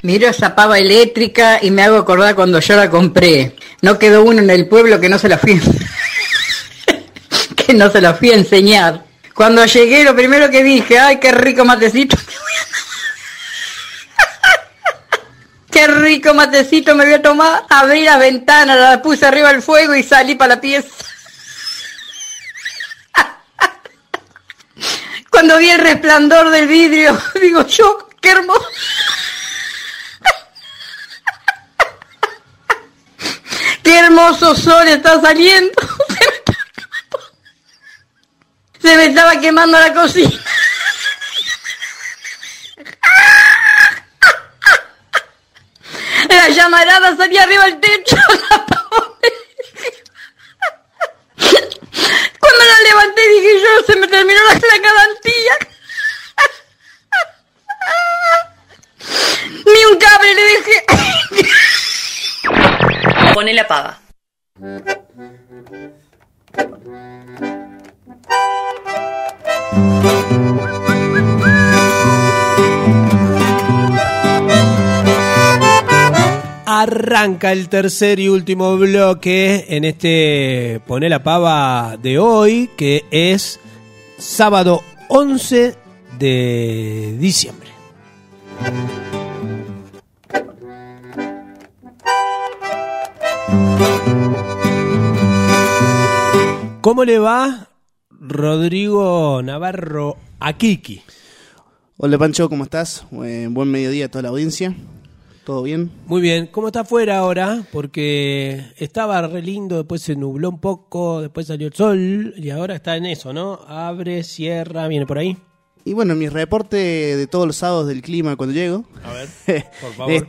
Miro esa pava eléctrica y me hago acordar cuando yo la compré. No quedó uno en el pueblo que no se la fui que no se la fui a enseñar. Cuando llegué, lo primero que dije, ¡ay, qué rico matecito! ¡Qué rico matecito me voy a tomar! Abrí la ventana, la puse arriba del fuego y salí para la pieza. Cuando vi el resplandor del vidrio, digo yo, ¡qué hermoso! ¡Qué hermoso sol está saliendo! Se me estaba quemando la cocina. La llamarada salía arriba del techo. Cuando la levanté dije yo, se me terminó la garantía. Ni un cable le dejé. Pone la pava. Arranca el tercer y último bloque en este Poné la Pava de hoy, que es sábado 11 de diciembre. ¿Cómo le va Rodrigo Navarro a Kiki? Hola Pancho, ¿cómo estás? Buen mediodía a toda la audiencia. ¿Todo bien? Muy bien. ¿Cómo está afuera ahora? Porque estaba re lindo, después se nubló un poco, después salió el sol y ahora está en eso, ¿no? Abre, cierra, viene por ahí. Y bueno, mi reporte de todos los sábados del clima cuando llego. A ver, por favor.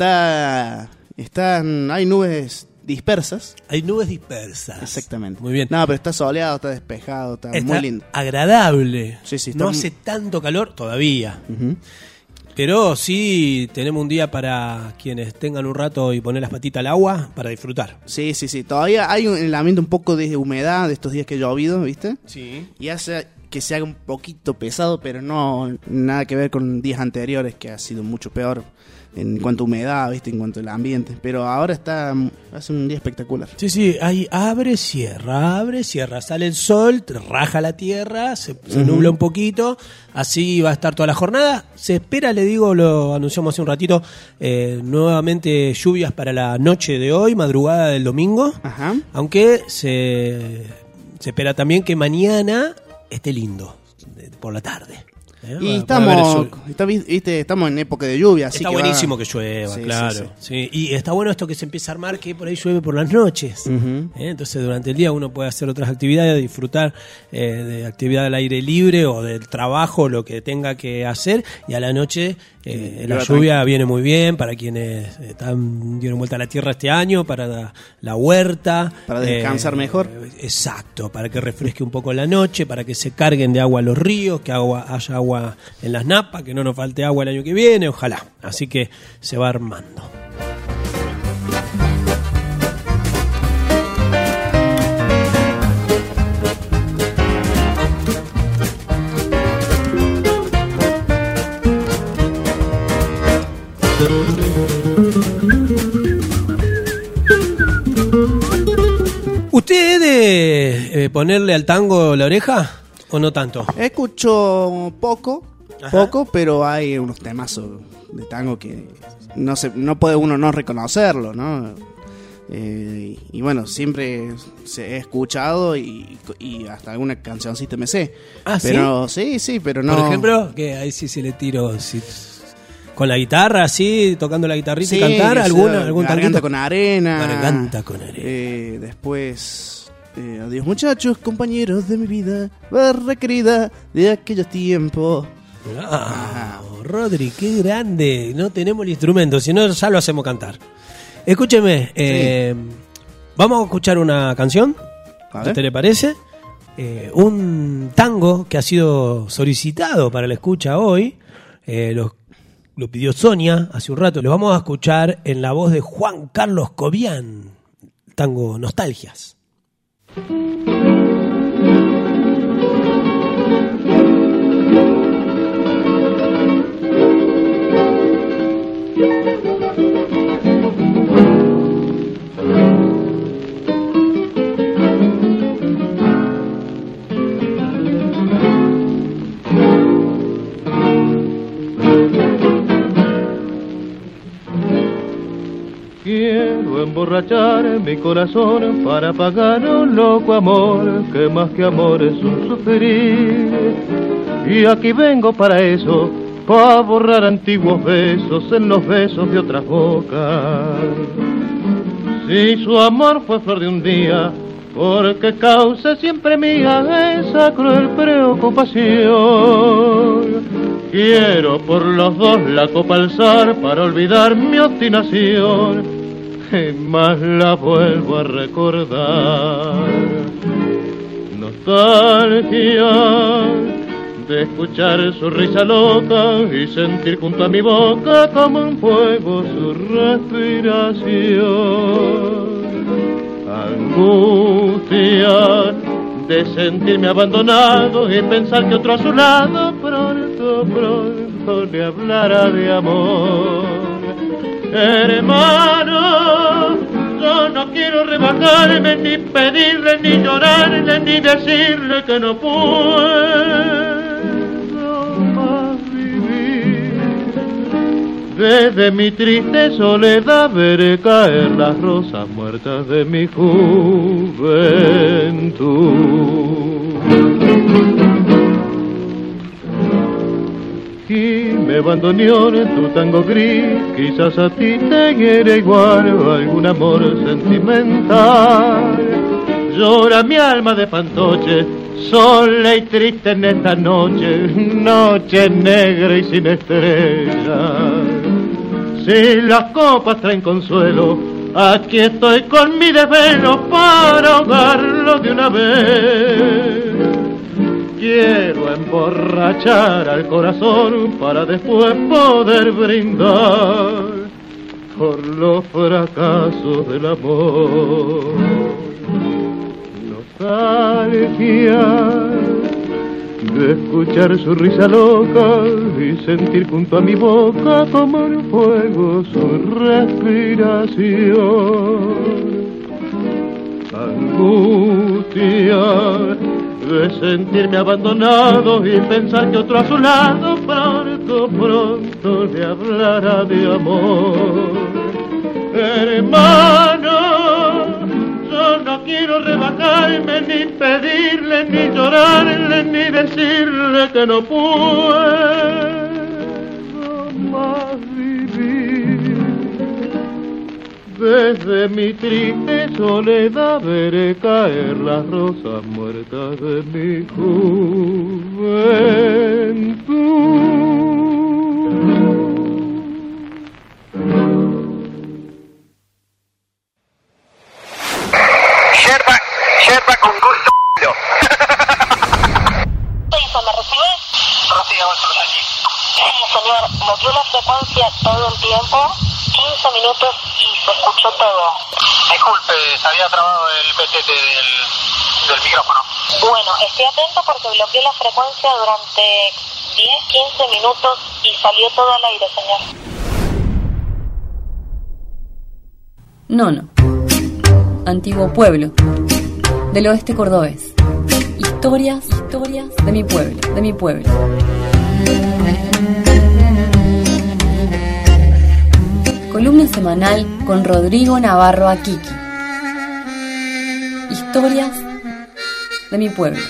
Hay nubes dispersas. Hay nubes dispersas. Exactamente. Muy bien. No, pero está soleado, está despejado, está muy lindo. Agradable. Sí, está no hace tanto calor todavía. Uh-huh. Pero sí tenemos un día para quienes tengan un rato y poner las patitas al agua para disfrutar. Sí. Todavía hay en el ambiente un poco de humedad de estos días que ha llovido, ¿viste? Sí. Y hace que se haga un poquito pesado, pero no nada que ver con días anteriores, que ha sido mucho peor en cuanto a humedad, ¿viste? En cuanto al ambiente. Pero ahora hace un día espectacular. Sí, ahí abre, cierra, sale el sol, raja la tierra, se nubla un poquito, así va a estar toda la jornada. Se espera, le digo, lo anunciamos hace un ratito, nuevamente lluvias para la noche de hoy, madrugada del domingo. Ajá. Aunque se espera también que mañana esté lindo, por la tarde. Y estamos en época de lluvia, así está que buenísimo que llueva, sí, claro. Sí. Y está bueno esto que se empieza a armar, que por ahí llueve por las noches. Uh-huh. Entonces durante el día uno puede hacer otras actividades, disfrutar de actividad al aire libre o del trabajo, lo que tenga que hacer, y a la noche la lluvia viene muy bien para quienes dieron vuelta a la tierra este año, para la huerta. Para descansar mejor. Exacto, para que refresque un poco la noche, para que se carguen de agua los ríos, que haya agua en las napas, que no nos falte agua el año que viene, ojalá. Así que se va armando. ¿Usted es de ponerle al tango la oreja o no tanto? Escucho poco, pero hay unos temazos de tango que no puede uno no reconocerlo, ¿no? Y bueno, siempre he escuchado y hasta alguna cancioncita me sé. Pero sí, pero no. Por ejemplo, que ahí sí se le tiro con la guitarra, así, tocando la guitarrita y cantar, algún Garganta tantito. con arena. Garganta con arena. Después, adiós muchachos, compañeros de mi vida, barra querida de aquellos tiempos. Rodri, qué grande. No tenemos el instrumento, si no ya lo hacemos cantar. Escúcheme, vamos a escuchar una canción, ¿a usted le parece? Un tango que ha sido solicitado para la escucha hoy, lo pidió Sonia hace un rato. Lo vamos a escuchar en la voz de Juan Carlos Cobian, tango Nostalgias. Quiero emborrachar mi corazón para pagar un loco amor que más que amor es un sufrir. Y aquí vengo para eso, para borrar antiguos besos en los besos de otras bocas. Si su amor fue flor de un día, porque causa siempre mía esa cruel preocupación. Quiero por los dos la copa alzar para olvidar mi obstinación, y más la vuelvo a recordar. Nostalgia de escuchar su risa loca y sentir junto a mi boca como un fuego su respiración. Angustia de sentirme abandonado y pensar que otro a su lado pronto le hablará de amor. Hermano, yo no quiero rebajarme, ni pedirle, ni llorarle, ni decirle que no puedo más vivir. Desde mi triste soledad veré caer las rosas muertas de mi juventud. Y me abandoneó en tu tango gris, quizás a ti te hiere igual algún amor sentimental. Llora mi alma de fantoche, sola y triste en esta noche, noche negra y sin estrellas. Si las copas traen consuelo, aquí estoy con mi desvelo para ahogarlo de una vez. Quiero emborrachar al corazón para después poder brindar por los fracasos del amor. Nostalgia de escuchar su risa loca y sentir junto a mi boca como el fuego su respiración. Angustia de sentirme abandonado y pensar que otro a su lado pronto le hablará de amor. Hermano, yo no quiero rebajarme, ni pedirle, ni llorarle, ni decirle que no puedo más vivir. Desde mi triste soledad veré caer las rosas muertas de mi juventud. Yerba con gusto. ¿Me recibe? Rocío, vamos aquí. Sí, señor. Movió la frecuencia todo el tiempo, 15 minutos y se escuchó todo. Disculpe, se había trabado el PTT del micrófono. Bueno, esté atento porque bloqueó la frecuencia durante 10-15 minutos y salió todo al aire, señor. Nono. Antiguo pueblo del oeste cordobés. Historias de mi pueblo. Columna semanal con Rodrigo Navarro Akiki. Historias de mi pueblo.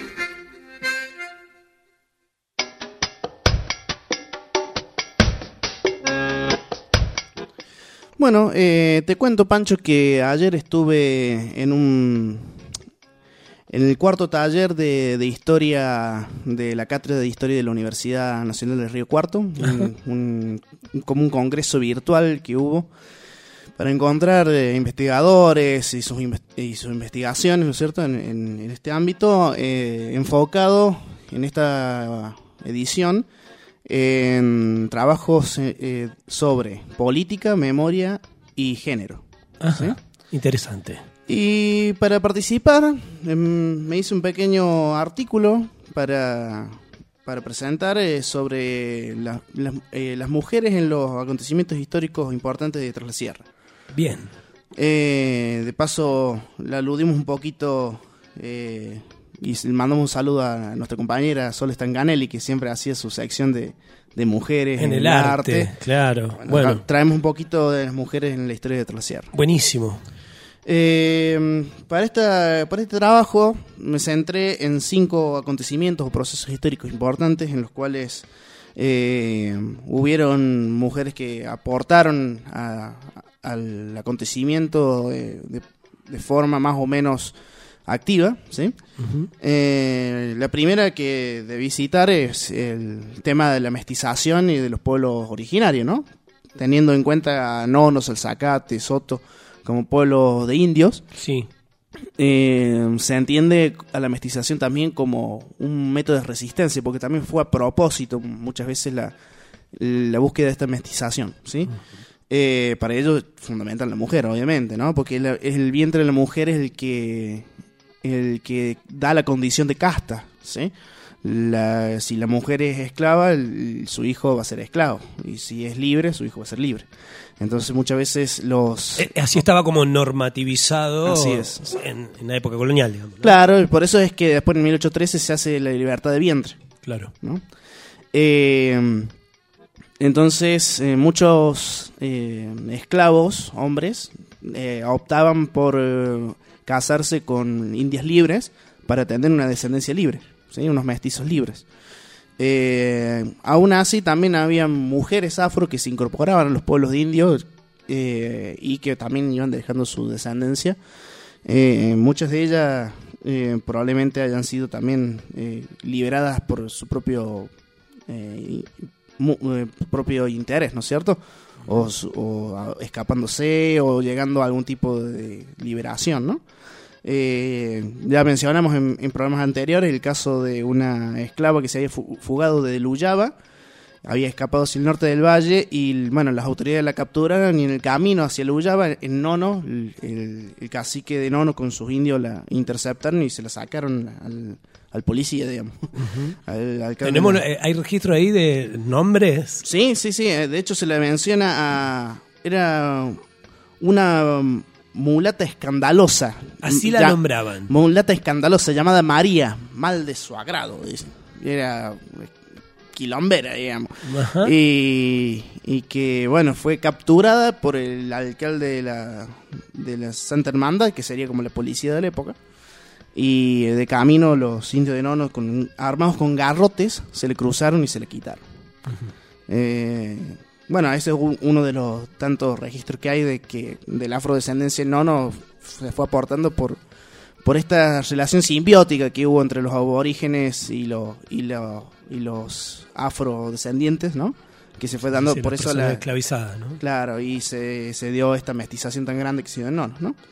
Bueno, te cuento, Pancho, que ayer estuve en el cuarto taller de historia de la Cátedra de Historia de la Universidad Nacional del Río Cuarto, como un congreso virtual que hubo para encontrar investigadores y sus investigaciones, ¿no es cierto?, en este ámbito, enfocado en esta edición en trabajos sobre política, memoria y género. Ajá, ¿sí? Interesante. Y para participar me hice un pequeño artículo para para presentar sobre las mujeres en los acontecimientos históricos importantes de Tras la Sierra. Bien. De paso, le aludimos un poquito y mandamos un saludo a nuestra compañera Sol Stanganelli, que siempre hacía su sección de mujeres en el arte. Claro. Bueno, traemos un poquito de las mujeres en la historia de Tras la Sierra. Buenísimo. Para este trabajo me centré en 5 acontecimientos o procesos históricos importantes en los cuales hubieron mujeres que aportaron al acontecimiento de forma más o menos activa, ¿sí? Uh-huh. La primera que debí citar es el tema de la mestización y de los pueblos originarios, ¿no? Teniendo en cuenta a Nonos, el Zacate, Soto como pueblos de indios. Sí. Se entiende a la mestización también como un método de resistencia, porque también fue a propósito muchas veces la búsqueda de esta mestización, ¿sí? Uh-huh. Para ello es fundamental la mujer, obviamente, ¿no? Porque el vientre de la mujer es el que da la condición de casta, ¿sí? Si la mujer es esclava, su hijo va a ser esclavo, y si es libre, su hijo va a ser libre. Entonces muchas veces así estaba como normativizado. Así es. En la época colonial, digamos, ¿no? Claro, y por eso es que después en 1813 se hace la libertad de vientre. Claro. ¿No? Entonces muchos esclavos, hombres, optaban por casarse con indias libres para tener una descendencia libre, ¿sí? Unos mestizos libres. Aún así también había mujeres afro que se incorporaban a los pueblos de indios y que también iban dejando su descendencia. Muchas de ellas probablemente hayan sido también liberadas por su propio interés, ¿no es cierto? O escapándose o llegando a algún tipo de liberación, ¿no? Ya mencionamos en programas anteriores el caso de una esclava que se había fugado de Luyaba, había escapado hacia el norte del valle y bueno, las autoridades la capturaron y en el camino hacia Luyaba, en Nono, el cacique de Nono con sus indios la interceptaron y se la sacaron al policía, digamos. Uh-huh. Tenemos, ¿hay registro ahí de nombres? Sí, de hecho se le menciona era una mulata escandalosa. Así la nombraban. Mulata escandalosa llamada María, mal de su agrado, dice. Era quilombera, digamos. Ajá. Y que, bueno, fue capturada por el alcalde de la Santa Hermandad, que sería como la policía de la época. Y de camino los indios de Nono, armados con garrotes, se le cruzaron y se le quitaron. Uh-huh. Bueno, ese es uno de los tantos registros que hay de la afrodescendencia en Nono se fue aportando por esta relación simbiótica que hubo entre los aborígenes y los afrodescendientes, ¿no? Que se fue dando, sí, por eso la esclavizada, ¿no? Claro, y se dio esta mestización tan grande que se dio en Nono, ¿no?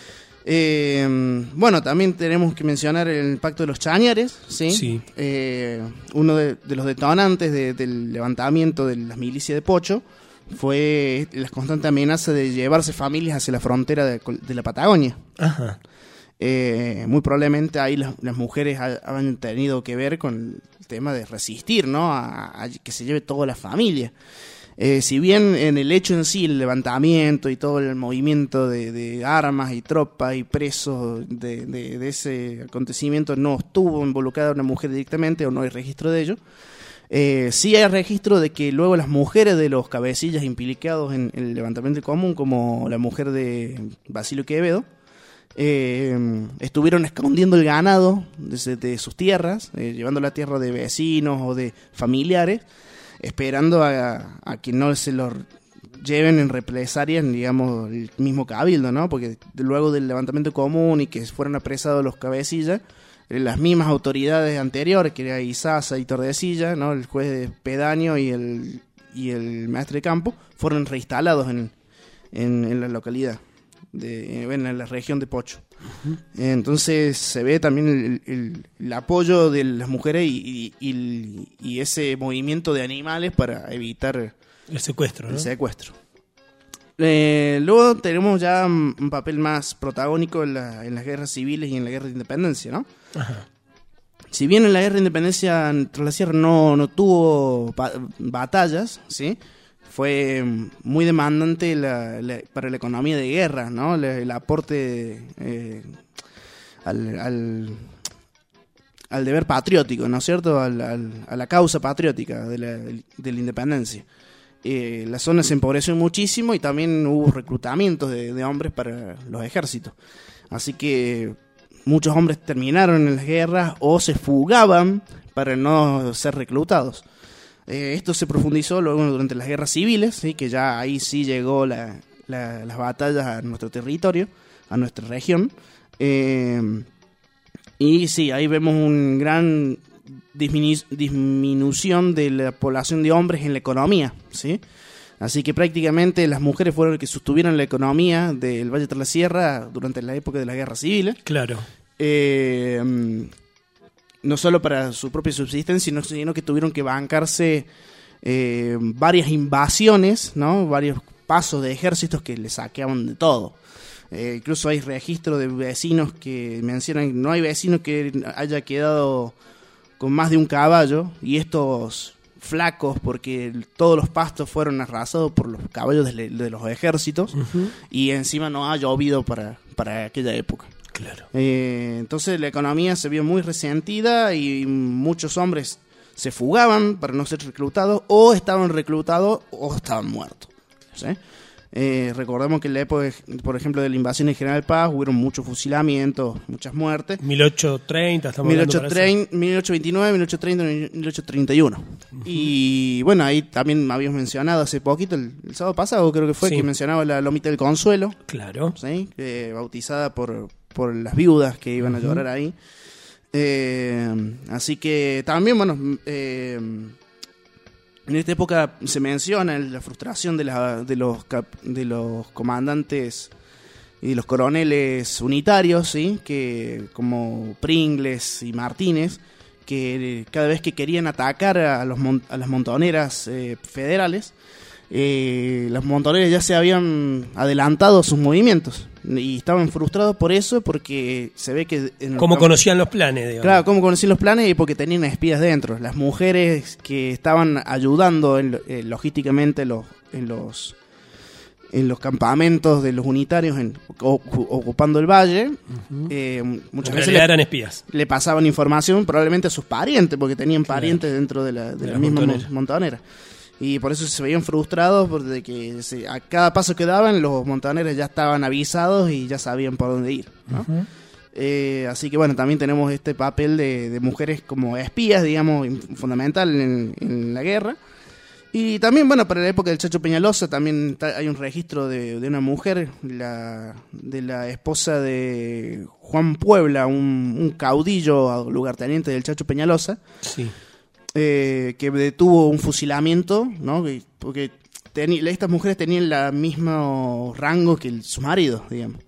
Bueno, también tenemos que mencionar el Pacto de los Chañares, ¿sí? Sí. Uno de los detonantes del levantamiento de las milicias de Pocho fue la constante amenaza de llevarse familias hacia la frontera de la Patagonia. Ajá. Muy probablemente ahí las mujeres han tenido que ver con el tema de resistir, ¿no? A que se lleve toda la familia. Si bien en el hecho en sí, el levantamiento y todo el movimiento de armas y tropas y presos de ese acontecimiento no estuvo involucrada una mujer directamente o no hay registro de ello, sí hay registro de que luego las mujeres de los cabecillas implicados en el levantamiento común, como la mujer de Basilio Quevedo, estuvieron escondiendo el ganado de sus tierras, llevando la tierra de vecinos o de familiares, esperando a que no se los lleven en represalias, digamos, el mismo cabildo, ¿no? Porque luego del levantamiento común y que fueron apresados los cabecillas, las mismas autoridades anteriores, que era Izaza y Tordesillas, ¿no? El juez de Pedaño y el maestre de campo, fueron reinstalados en la localidad, en la región de Pocho. Uh-huh. Entonces se ve también el apoyo de las mujeres y ese movimiento de animales para evitar el secuestro, ¿no? El secuestro. Luego tenemos ya un papel más protagónico en las guerras civiles y en la guerra de independencia, ¿no? Ajá. Si bien en la guerra de independencia tras la sierra no tuvo batallas, ¿sí? Fue muy demandante para la economía de guerra, ¿no? El aporte al deber patriótico, ¿no es cierto? A la causa patriótica de la independencia. La zona se empobreció muchísimo y también hubo reclutamientos de hombres para los ejércitos. Así que muchos hombres terminaron en las guerras o se fugaban para no ser reclutados. Esto se profundizó luego durante las guerras civiles, ¿sí? Que ya ahí sí llegó las batallas a nuestro territorio, a nuestra región. Y sí, ahí vemos un gran disminución de la población de hombres en la economía, ¿sí? Así que prácticamente las mujeres fueron las que sostuvieron la economía del Valle de la Sierra durante la época de las guerras civiles. Claro. No solo para su propia subsistencia, sino que tuvieron que bancarse varias invasiones, ¿no? Varios pasos de ejércitos que les saqueaban de todo. Incluso hay registros de vecinos que mencionan que no hay vecino que haya quedado con más de un caballo, y estos flacos porque todos los pastos fueron arrasados por los caballos de los ejércitos. Uh-huh. Y encima no ha llovido para aquella época. Claro. Entonces la economía se vio muy resentida y muchos hombres se fugaban para no ser reclutados, o estaban reclutados o estaban muertos, ¿sí? Recordemos que en la época, por ejemplo, de la invasión de General Paz, hubieron muchos fusilamientos, muchas muertes. 1830, estamos 1829, 1830, 1831. Uh-huh. Y bueno, ahí también habíamos mencionado hace poquito, el sábado pasado creo que fue, sí, que mencionaba la Lomita del Consuelo. Claro. ¿Sí? Bautizada por las viudas que iban a llorar ahí. Así que también, bueno, en esta época se menciona la frustración de los comandantes y de los coroneles unitarios, ¿sí? Que como Pringles y Martínez, que cada vez que querían atacar a las montoneras federales, las montoneras ya se habían adelantado sus movimientos y estaban frustrados por eso, porque se ve que... ¿Cómo conocían los planes? Digamos. Claro, cómo conocían los planes, y porque tenían espías dentro. Las mujeres que estaban ayudando logísticamente en los campamentos de los unitarios ocupando el valle, uh-huh, muchas veces eran espías. Le pasaban información probablemente a sus parientes, porque tenían parientes dentro de la misma montonera. Y por eso se veían frustrados, porque a cada paso que daban, los montoneros ya estaban avisados y ya sabían por dónde ir, ¿no? Uh-huh. Así que bueno, también tenemos este papel de mujeres como espías, digamos, fundamental en la guerra. Y también, bueno, para la época del Chacho Peñalosa también hay un registro de una mujer, de la esposa de Juan Puebla, un caudillo lugarteniente del Chacho Peñalosa. Sí. Que detuvo un fusilamiento, ¿no? Porque estas mujeres tenían el mismo rango que su marido, digamos.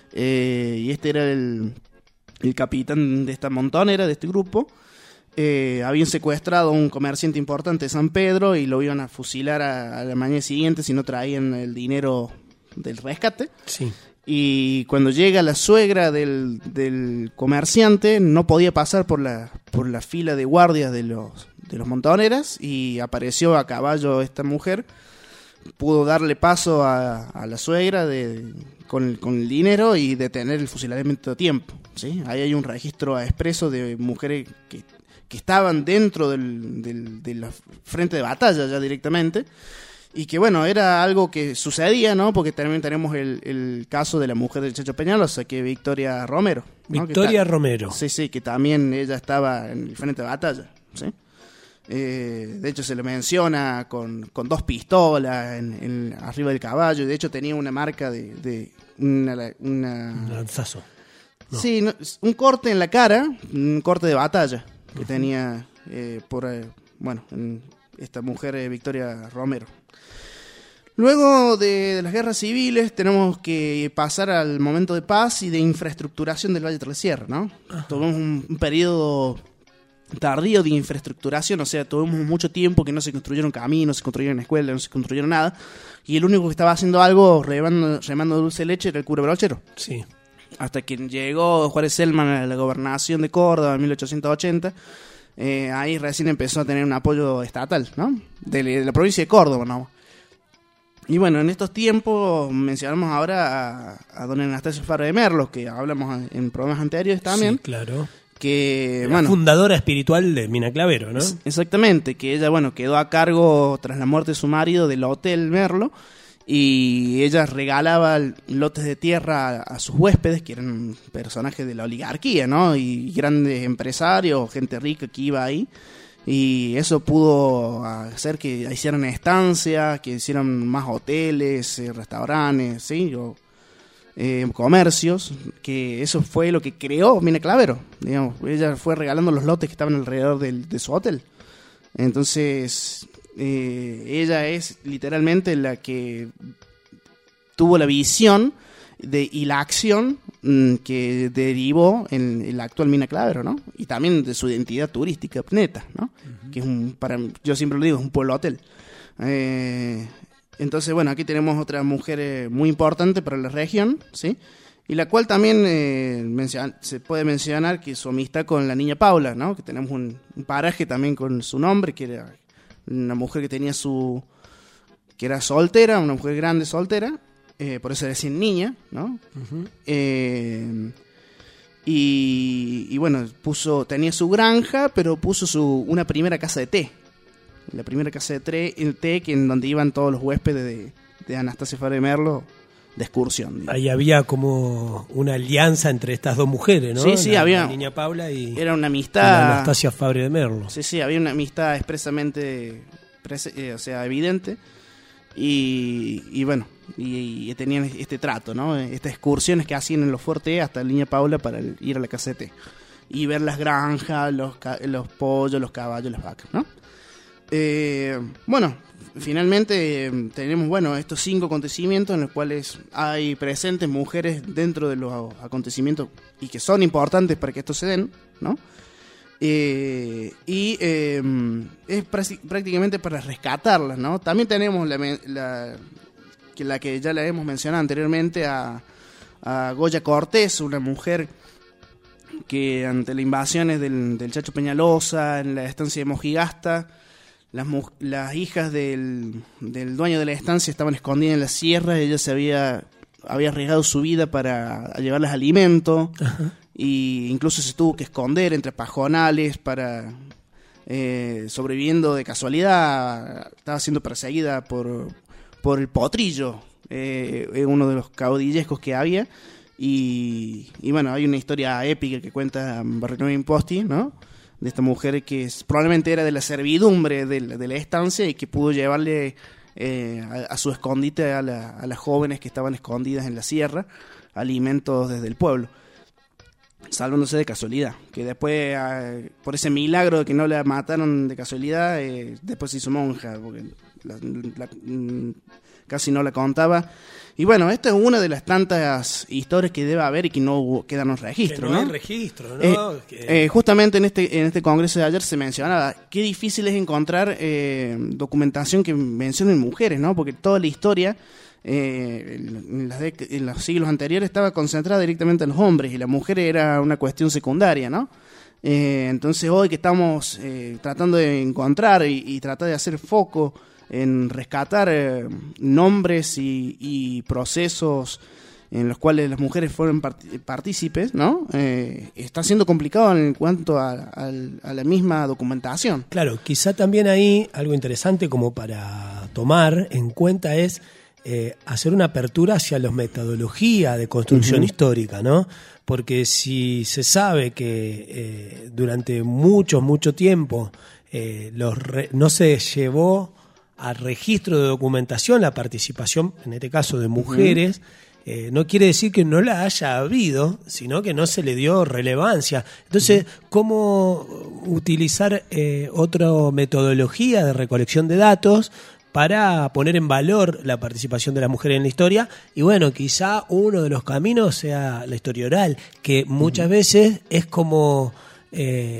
Y este era el capitán de esta montonera, de este grupo. Habían secuestrado a un comerciante importante de San Pedro y lo iban a fusilar a la mañana siguiente si no traían el del rescate. Sí. Y cuando llega la suegra del comerciante, no podía pasar por la fila de guardias de los montoneras, y apareció a caballo esta mujer. Pudo darle paso a la suegra con el dinero y detener el fusilamiento a tiempo, ¿sí? Ahí hay un registro expreso de mujeres que estaban dentro de la frente de batalla ya directamente. Y que bueno, era algo que sucedía, ¿no? Porque también tenemos el caso de la mujer del Chacho Peñalosa, que es Victoria Romero, ¿no? Victoria Romero. Sí, que también ella estaba en el frente de batalla, ¿sí? De hecho se le menciona con 2 pistolas arriba del caballo, y de hecho tenía una marca de un lanzazo. No. Sí, un corte en la cara, un corte de batalla que tenía esta mujer Victoria Romero. Luego de las guerras civiles tenemos que pasar al momento de paz y de infraestructuración del Valle de la Sierra, ¿no? Tuvimos un periodo tardío de infraestructuración, o sea, tuvimos mucho tiempo que no se construyeron caminos, no se construyeron escuelas, no se construyeron nada, y el único que estaba haciendo algo remando dulce de leche era el cura Brochero. Sí. hasta que llegó Juárez Celman a la gobernación de Córdoba en 1880. Ahí recién empezó a tener un apoyo estatal, ¿no? De la provincia de Córdoba, ¿no? Y bueno, en estos tiempos mencionamos ahora a don Anastasio Fabra de Merlo, que hablamos en programas anteriores también. Sí, claro. Que, la fundadora espiritual de Mina Clavero, ¿no? Exactamente, que ella, quedó a cargo tras la muerte de su marido del Hotel Merlo, y ella regalaba lotes de tierra a sus huéspedes, que eran personajes de la oligarquía, ¿no? Y grandes empresarios, gente rica que iba ahí. Y eso pudo hacer que hicieran estancias, que hicieran más hoteles, restaurantes, ¿sí? Comercios, que eso fue lo que creó Mina Clavero. Digamos, ella fue regalando los lotes que estaban alrededor de su hotel. Entonces, ella es literalmente la que tuvo la visión y la acción que derivó en la actual Mina Clavero, ¿no? Y también de su identidad turística neta, ¿no? Uh-huh. Que es yo siempre lo digo, es un pueblo hotel. Entonces, aquí tenemos otra mujer muy importante para la región, ¿sí? Y la cual también se puede mencionar que su amistad con la niña Paula, ¿no? Que tenemos un paraje también con su nombre, que era una mujer que tenía que era soltera, una mujer grande soltera, por eso decía niña, ¿no? Uh-huh. Tenía su granja, pero puso una primera casa de té. La primera casa de té en donde iban todos los huéspedes de Anastasio Fabra de Merlo de excursión. Digamos. Ahí había como una alianza entre estas dos mujeres, ¿no? Sí, había. La niña Paula y era una amistad. Anastasia Fabra de Merlo. Sí, había una amistad expresamente, evidente. Y tenían este trato, ¿no? Estas excursiones que hacían en los fuertes hasta la niña Paula para ir a la casa de té. Y ver las granjas, los pollos, los caballos, las vacas, ¿no? Finalmente tenemos estos 5 acontecimientos en los cuales hay presentes mujeres dentro de los acontecimientos y que son importantes para que esto se den, ¿no? Es prácticamente para rescatarlas, ¿no? También tenemos la que ya la hemos mencionado anteriormente a Goya Cortés, una mujer que ante las invasiones del Chacho Peñalosa en la estancia de Mojigasta, las hijas del dueño de la estancia estaban escondidas en la sierra. Ella había arriesgado su vida para llevarles alimento. Ajá. Y incluso se tuvo que esconder entre pajonales para sobreviviendo de casualidad. Estaba siendo perseguida por el Potrillo, uno de los caudillescos que había. Y hay una historia épica que cuenta Barrichello Imposti, ¿no? De esta mujer que probablemente era de la servidumbre de la estancia y que pudo llevarle a su escondite a las jóvenes que estaban escondidas en la sierra alimentos desde el pueblo, salvándose de casualidad, que después por ese milagro de que no la mataron de casualidad, después se hizo monja porque casi no la contaba. Y esta es una de las tantas historias que debe haber y que no quedan en registro, ¿no? No hay registro, ¿no? Justamente en este congreso de ayer se mencionaba qué difícil es encontrar documentación que mencione mujeres, ¿no? Porque toda la historia en los siglos anteriores estaba concentrada directamente en los hombres y la mujer era una cuestión secundaria, ¿no? Entonces hoy que estamos tratando de encontrar y tratar de hacer foco en rescatar nombres y procesos en los cuales las mujeres fueron partícipes, ¿no? Está siendo complicado en cuanto a la misma documentación. Claro, quizá también ahí algo interesante como para tomar en cuenta es hacer una apertura hacia la metodología de construcción histórica, ¿no? Porque si se sabe que durante mucho tiempo no se llevó a registro de documentación la participación, en este caso de mujeres, no quiere decir que no la haya habido, sino que no se le dio relevancia. Entonces, ¿cómo utilizar otra metodología de recolección de datos para poner en valor la participación de las mujeres en la historia? Y quizá uno de los caminos sea la historia oral, que muchas veces es como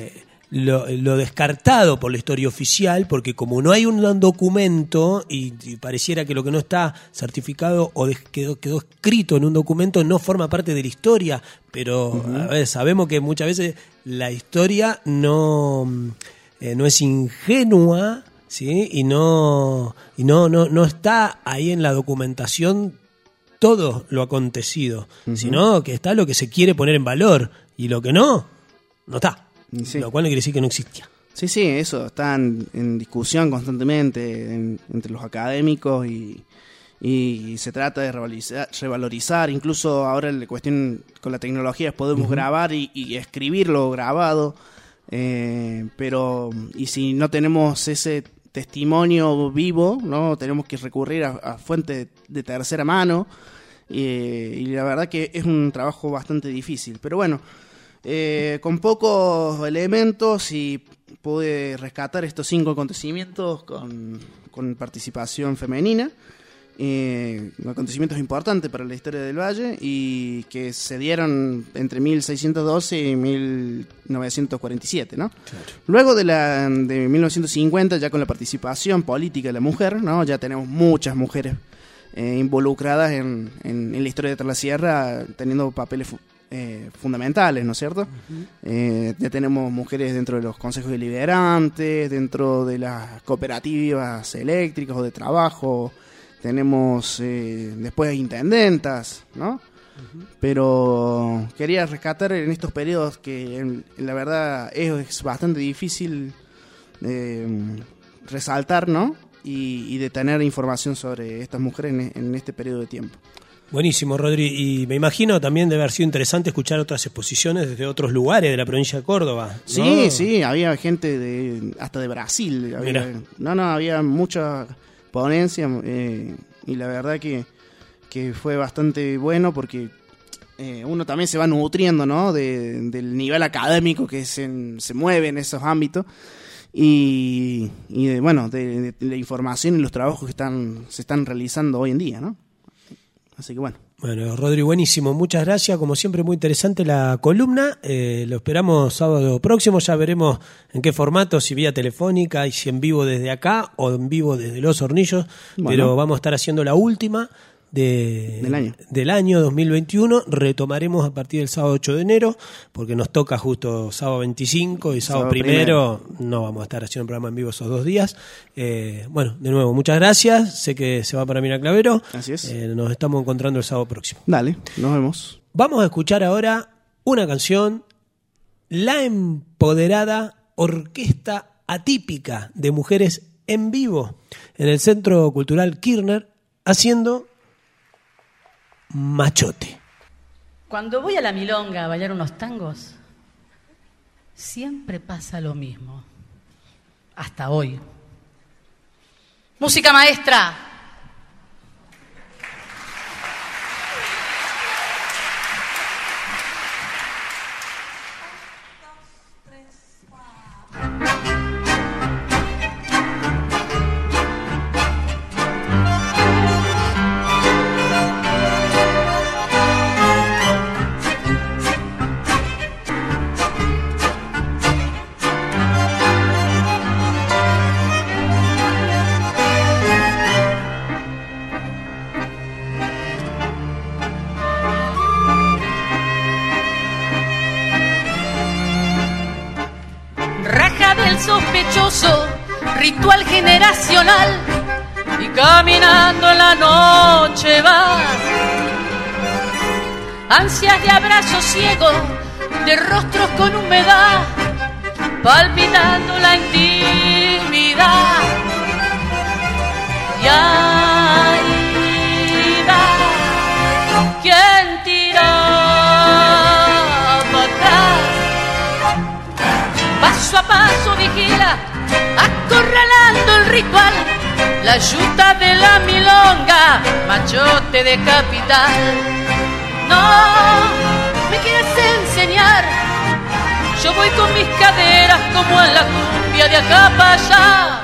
lo descartado por la historia oficial, porque como no hay un documento y pareciera que lo que no está certificado o quedó escrito en un documento no forma parte de la historia, pero a ver, sabemos que muchas veces la historia no es ingenua, ¿sí? y no está ahí en la documentación todo lo acontecido, sino que está lo que se quiere poner en valor y lo que no está. Sí. Lo cual no quiere decir que no existía. Sí, eso está en discusión constantemente entre los académicos y se trata de revalorizar. Incluso ahora la cuestión con la tecnología es podemos grabar y escribirlo grabado, pero y si no tenemos ese testimonio vivo, no tenemos que recurrir a fuentes de tercera mano, y la verdad que es un trabajo bastante difícil, pero bueno. Con pocos elementos y pude rescatar estos 5 acontecimientos con participación femenina, acontecimientos importantes para la historia del Valle y que se dieron entre 1612 y 1947, ¿no? Claro. Luego de 1950, ya con la participación política de la mujer, ¿no? Ya tenemos muchas mujeres involucradas en la historia de Tras la Sierra, teniendo papeles fundamentales, ¿no es cierto? Ya tenemos mujeres dentro de los consejos deliberantes, dentro de las cooperativas eléctricas o de trabajo, tenemos después intendentas, ¿no? Pero quería rescatar en estos periodos que la verdad es bastante difícil resaltar, ¿no? Y de tener información sobre estas mujeres en este periodo de tiempo. Buenísimo, Rodri. Y me imagino también debe haber sido interesante escuchar otras exposiciones desde otros lugares de la provincia de Córdoba, ¿no? Sí, había gente hasta de Brasil. Había mucha ponencia y la verdad que fue bastante bueno porque uno también se va nutriendo, ¿no? Del nivel académico que se mueve en esos ámbitos y de la información y los trabajos que se están realizando hoy en día, ¿no? Así que bueno. Bueno, Rodri, buenísimo. Muchas gracias. Como siempre, muy interesante la columna. Lo esperamos sábado próximo. Ya veremos en qué formato, si vía telefónica y si en vivo desde acá o en vivo desde Los Hornillos. Bueno. Pero vamos a estar haciendo la última del año 2021. Retomaremos a partir del sábado 8 de enero, porque nos toca justo sábado 25 y sábado primero. No vamos a estar haciendo un programa en vivo esos 2 días. Bueno, de nuevo, muchas gracias. Sé que se va para Miraclavero. Así es. Nos estamos encontrando el sábado próximo. Dale, nos vemos. Vamos a escuchar ahora una canción, La Empoderada, orquesta atípica de mujeres en vivo en el Centro Cultural Kirchner, haciendo Machote. Cuando voy a la milonga a bailar unos tangos, siempre pasa lo mismo. Hasta hoy. Música maestra. Ritual generacional y caminando en la noche va. Ansias de abrazo ciego, de rostros con humedad, palpitando la intimidad. Y ahí va quien tira para atrás. Paso a paso vigila, acorralando el ritual, la yuta de la milonga, machote de capital. No me quieres enseñar, yo voy con mis caderas como en la cumbia de acá para allá.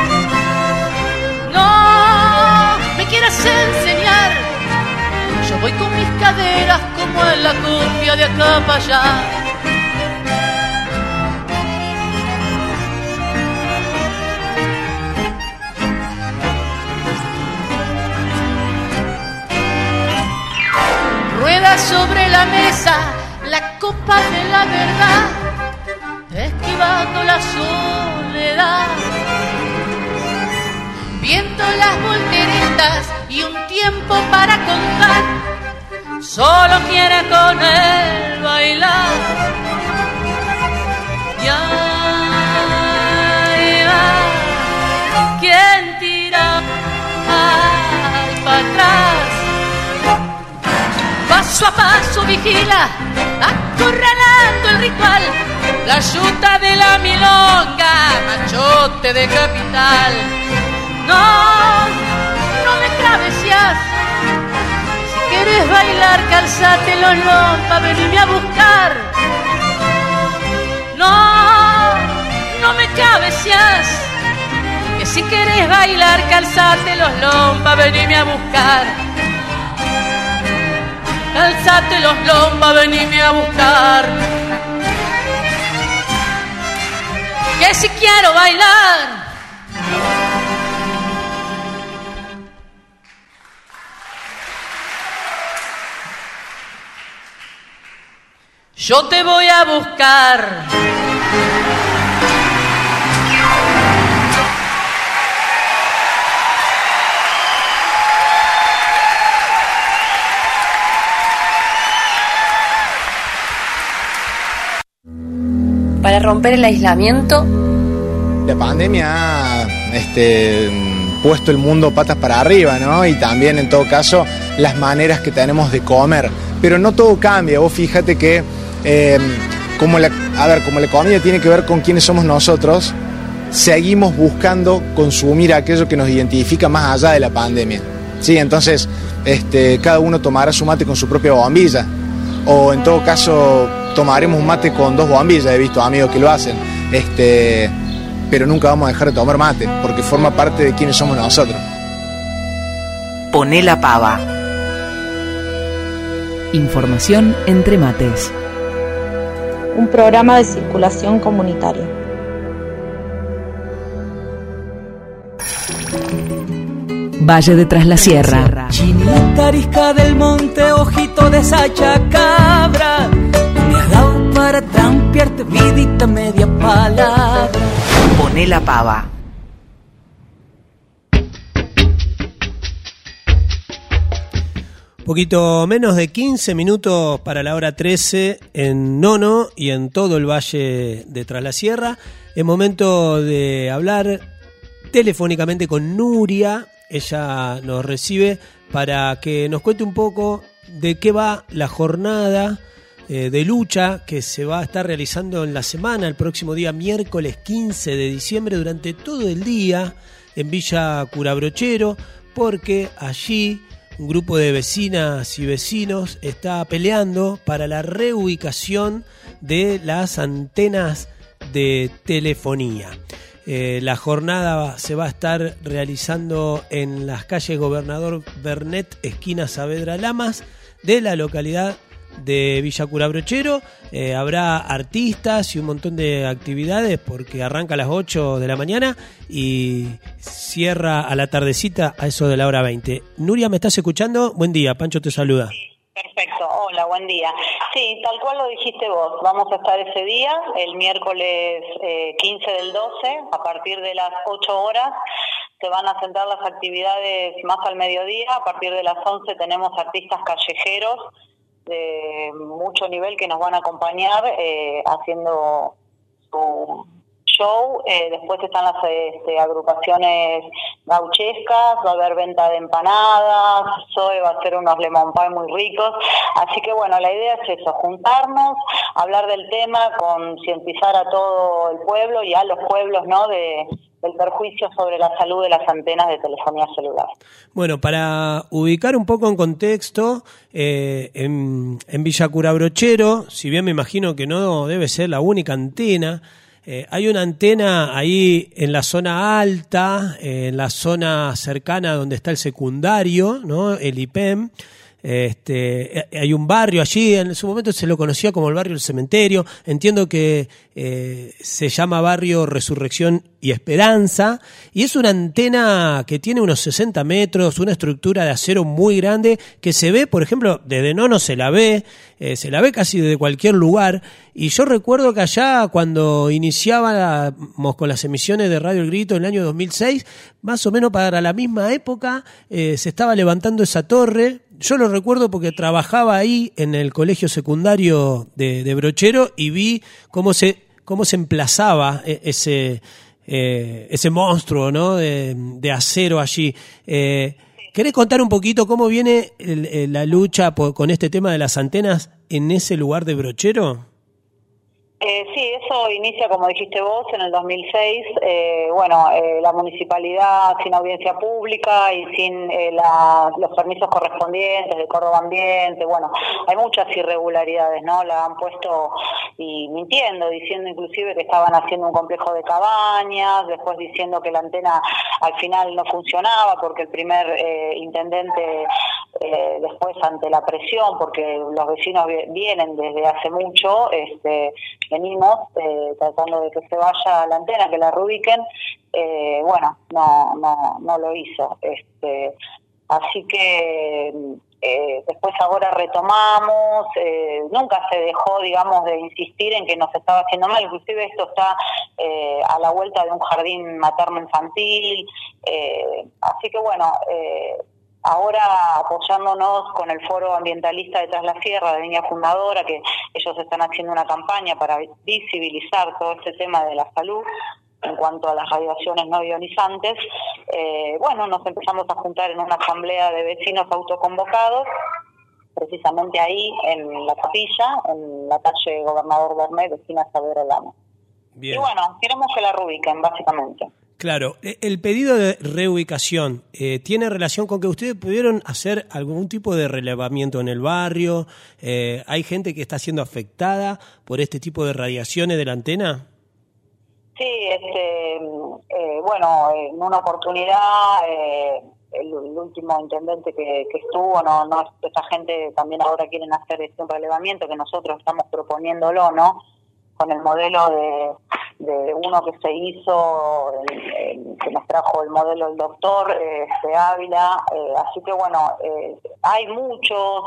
No me quieras enseñar, yo voy con mis caderas como en la cumbia de acá para allá. sobre la mesa la copa de la verdad, esquivando la soledad. Viento las volteretas y un tiempo para contar, solo quiere con él bailar. Y ahí va, ¿quién tira para atrás? Paso a paso vigila, acorralando el ritual, la yuta de la milonga, machote de capital. No me cabeceas. Si quieres bailar, calzate los lompas, venime a buscar. No me cabeceas. Que si quieres bailar, calzate los lompas, venime a buscar. Calzate los lompas, venime a buscar. Que si quiero bailar. Yo te voy a buscar. Para romper el aislamiento, la pandemia ha puesto el mundo patas para arriba, ¿no? Y también, en todo caso, las maneras que tenemos de comer. Pero no todo cambia. Vos fíjate que como la comida tiene que ver con quiénes somos nosotros, seguimos buscando consumir aquello que nos identifica más allá de la pandemia. Sí, entonces cada uno tomará su mate con su propia bombilla, o en todo caso tomaremos un mate con 2 bombillas. He visto amigos que lo hacen, pero nunca vamos a dejar de tomar mate porque forma parte de quiénes somos nosotros. Poné la pava. Información entre mates. Un programa de circulación comunitaria. Valle de Tras la Sierra. Chinita arisca del monte, ojito de esa chacabra. Me has dado para trampearte, vidita media palabra. Poné la pava. Poquito menos de 15 minutos para la hora 13 en Nono y en todo el Valle de Tras la Sierra. Es momento de hablar telefónicamente con Nuria. Ella nos recibe para que nos cuente un poco de qué va la jornada de lucha que se va a estar realizando en la semana, el próximo día miércoles 15 de diciembre, durante todo el día en Villa Curabrochero, porque allí un grupo de vecinas y vecinos está peleando para la reubicación de las antenas de telefonía. La jornada se va a estar realizando en las calles Gobernador Bernet, esquina Saavedra Lamas, de la localidad de Villa Curabrochero. Habrá artistas y un montón de actividades porque arranca a las 8 de la mañana y cierra a la tardecita a eso de la hora 20. Nuria, ¿me estás escuchando? Buen día, Pancho te saluda. Perfecto, hola, buen día. Sí, tal cual lo dijiste vos, vamos a estar ese día, el miércoles 15 del 12, a partir de las 8 horas. Se van a centrar las actividades más al mediodía. A partir de las 11 tenemos artistas callejeros de mucho nivel que nos van a acompañar haciendo su show. Después están las agrupaciones gauchescas, va a haber venta de empanadas, Zoe va a hacer unos lemon pie muy ricos. Así que bueno, la idea es eso, juntarnos, hablar del tema, concientizar a todo el pueblo y a los pueblos, ¿no?, del perjuicio sobre la salud de las antenas de telefonía celular. Bueno, para ubicar un poco en contexto, en Villa Curabrochero, si bien me imagino que no debe ser la única antena, hay una antena ahí en la zona alta, en la zona cercana donde está el secundario, ¿no?, el IPEM, Hay un barrio allí, en su momento se lo conocía como el barrio del cementerio. Entiendo que se llama Barrio Resurrección y Esperanza, y es una antena que tiene unos 60 metros, una estructura de acero muy grande, que se ve, por ejemplo, desde Nono se la ve casi desde cualquier lugar. Y yo recuerdo que allá, cuando iniciábamos con las emisiones de Radio El Grito en el año 2006, más o menos para la misma época, se estaba levantando esa torre. Yo lo recuerdo porque trabajaba ahí en el colegio secundario de Brochero, y vi cómo se emplazaba ese monstruo, ¿no?, de acero allí. ¿Querés contar un poquito cómo viene la lucha con este tema de las antenas en ese lugar de Brochero? Sí, eso inicia, como dijiste vos, en el 2006. La municipalidad, sin audiencia pública y sin los permisos correspondientes de Córdoba Ambiente, hay muchas irregularidades, ¿no? La han puesto y mintiendo, diciendo inclusive que estaban haciendo un complejo de cabañas, después diciendo que la antena al final no funcionaba porque el primer intendente, después ante la presión, porque los vecinos vienen desde hace mucho, venimos tratando de que se vaya la antena, que la reubiquen, no lo hizo. Así que después ahora retomamos, nunca se dejó, digamos, de insistir en que nos estaba haciendo mal. Inclusive esto está a la vuelta de un jardín materno-infantil, así que ahora apoyándonos con el Foro Ambientalista de Tras la Sierra, de Viña Fundadora, que ellos están haciendo una campaña para visibilizar todo este tema de la salud en cuanto a las radiaciones no ionizantes. Nos empezamos a juntar en una asamblea de vecinos autoconvocados, precisamente ahí en la capilla, en la calle Gobernador Bernet, vecina Saavedra Lama. Bien. Y queremos que la reubiquen, básicamente. Claro, el pedido de reubicación tiene relación con que ustedes pudieron hacer algún tipo de relevamiento en el barrio. ¿Hay gente que está siendo afectada por este tipo de radiaciones de la antena? Sí, en una oportunidad el último intendente que estuvo, esta gente también ahora quieren hacer un relevamiento que nosotros estamos proponiéndolo, ¿no? Con el modelo de uno que se hizo, que nos trajo el modelo del doctor de Ávila, así que hay muchos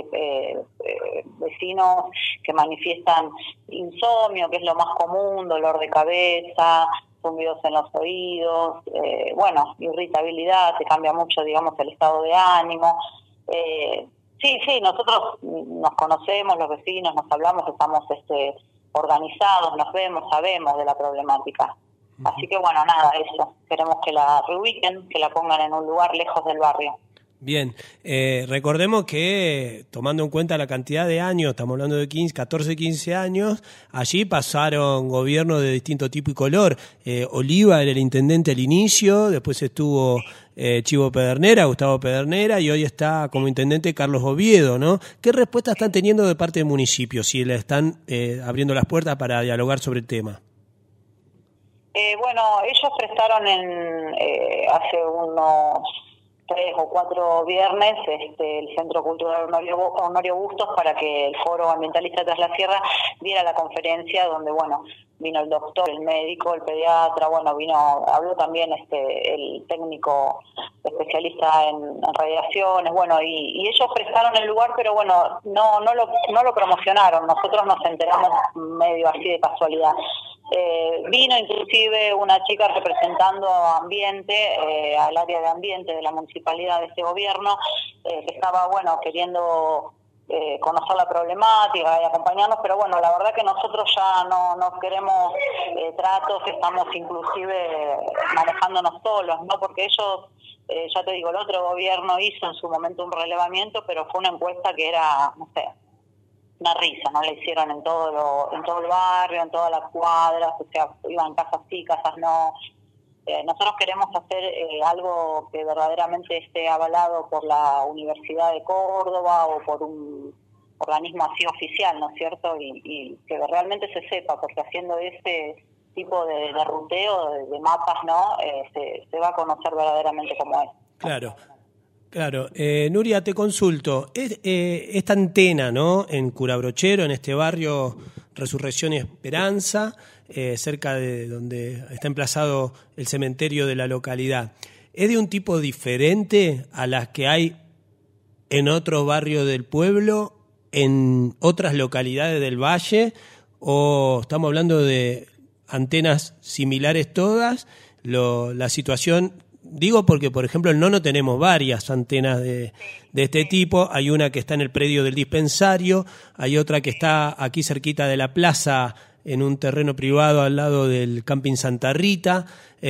vecinos que manifiestan insomnio, que es lo más común, dolor de cabeza, zumbidos en los oídos, irritabilidad, te cambia mucho, digamos, el estado de ánimo. Sí, nosotros nos conocemos, los vecinos, nos hablamos, estamos organizados, nos vemos, sabemos de la problemática. Así que eso, queremos que la reubiquen, que la pongan en un lugar lejos del barrio. Bien, recordemos que tomando en cuenta la cantidad de años, estamos hablando de 14, 15 años, allí pasaron gobiernos de distinto tipo y color. Oliva era el intendente al inicio, después estuvo Chivo Pedernera, Gustavo Pedernera, y hoy está como intendente Carlos Oviedo, ¿no? ¿Qué respuesta están teniendo de parte del municipio, si le están abriendo las puertas para dialogar sobre el tema? Ellos prestaron hace unos 3 o 4 viernes el Centro Cultural Honorio Bustos para que el Foro Ambientalista Tras la Sierra diera la conferencia donde, vino el doctor, el médico, el pediatra, habló también el técnico especialista en radiaciones, y ellos prestaron el lugar, pero no lo promocionaron, nosotros nos enteramos medio así de casualidad. Vino inclusive una chica representando ambiente, al área de ambiente de la municipalidad de este gobierno, que estaba queriendo conocer la problemática y acompañarnos, pero la verdad que nosotros ya no queremos tratos, estamos inclusive manejándonos solos, ¿no? Porque ellos, ya te digo, el otro gobierno hizo en su momento un relevamiento, pero fue una encuesta que era, una risa, ¿no? La hicieron en todo el barrio, en todas las cuadras, iban casas sí, casas no. Nosotros queremos hacer algo que verdaderamente esté avalado por la Universidad de Córdoba o por un organismo así oficial, ¿no es cierto? Y que realmente se sepa, porque haciendo este tipo de ruteo, de mapas, ¿no? Se va a conocer verdaderamente cómo es. Claro. Claro, Nuria, te consulto. Esta antena, ¿no? En Curabrochero, en este barrio Resurrección y Esperanza, cerca de donde está emplazado el cementerio de la localidad, ¿es de un tipo diferente a las que hay en otros barrios del pueblo, en otras localidades del valle, o estamos hablando de antenas similares todas? La situación, digo porque, por ejemplo, en Nono tenemos varias antenas de este tipo. Hay una que está en el predio del dispensario, hay otra que está aquí cerquita de la plaza, en un terreno privado al lado del Camping Santa Rita.